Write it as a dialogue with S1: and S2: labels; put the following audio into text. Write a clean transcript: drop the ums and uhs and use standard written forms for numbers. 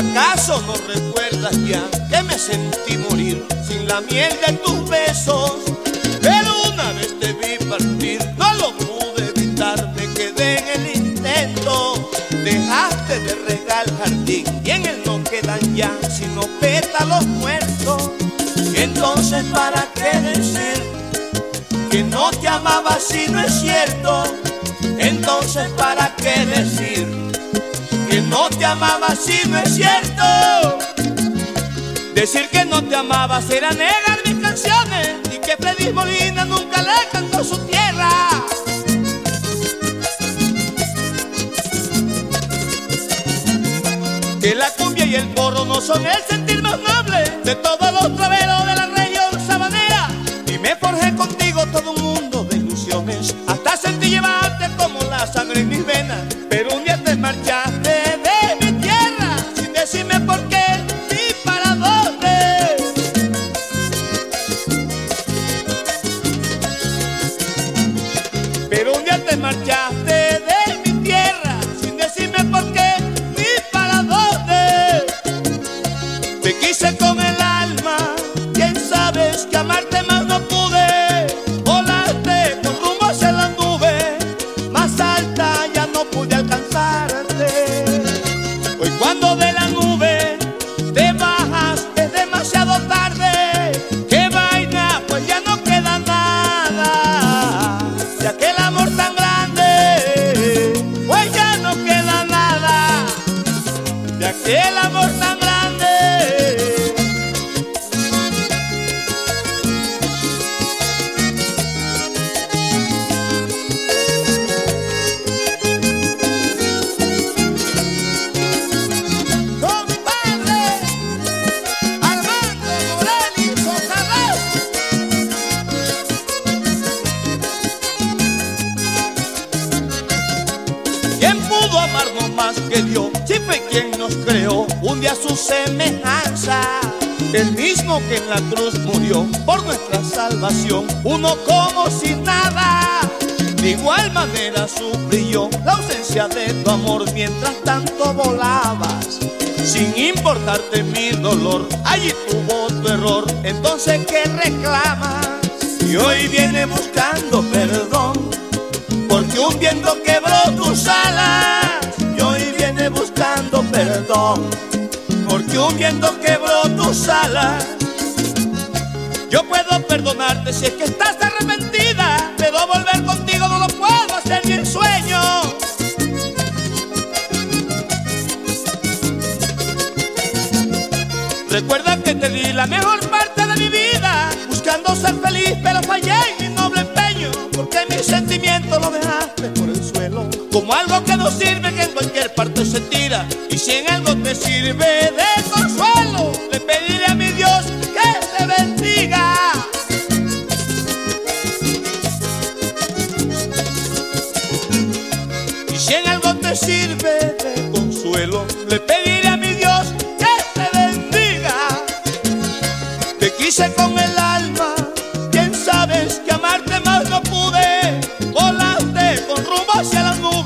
S1: ¿Acaso no recuerdas ya que me sentí morir sin la miel de tus besos? Pero una vez te vi partir, no lo pude evitar, me quedé en el intento. Dejaste de regar el jardín y en él no quedan ya sino pétalos muertos. Entonces, ¿para qué decir que no te amaba si no es cierto? Entonces, ¿para qué decir que no te amaba si no es cierto? Decir que no te amaba será negar mis canciones y que Freddy Molina nunca le cantó su tierra. Que la cumbia y el porro no son el sentir más noble de todos los traveros de la región sabanera. Y me forjé contigo todo un mundo de ilusiones, hasta sentí llevarte como la sangre en mis venas. Pero un día te marchaste de mi tierra sin decirme por qué ni para dónde. Pero un día te marchaste de mi tierra sin decirme por qué ni para dónde. Te quise con el alma, bien sabes que amarte más no pude. Volaste con rumbo hacia la nube más alta, ya no pude alcanzarte. Hoy cuando de la nube te bajas es demasiado tarde. Qué vaina, pues ya no queda nada de aquel amor tan grande. Pues ya no queda nada de aquel amor tan grande. ¿Quién pudo amarnos más que Dios? Si fue quien nos creó un día a su semejanza, el mismo que en la cruz murió por nuestra salvación, uno como si nada. De igual manera sufrí yo la ausencia de tu amor mientras tanto volabas, sin importarte mi dolor. Allí tuvo tu error, entonces ¿qué reclamas? Y hoy viene buscando perdón porque un viento quebró tus alas. Y hoy viene buscando perdón porque un viento quebró tus alas. Yo puedo perdonarte si es que estás arrepentida, pero volver contigo no lo puedo hacer ni en sueño. Recuerda que te di la mejor parte de mi vida buscando ser feliz, pero fallé en mi noble empeño, porque mis sentimientos lo dejaste por el suelo, como algo que no sirve, que en cualquier parte se tira. Y si en algo te sirve de consuelo, le pediré a mi Dios que te bendiga. Y si en algo te sirve de consuelo, le pediré a mi Dios que te bendiga. Te quise con el alma, bien sabes que amarte más no pude. Volaste con rumbo hacia las nubes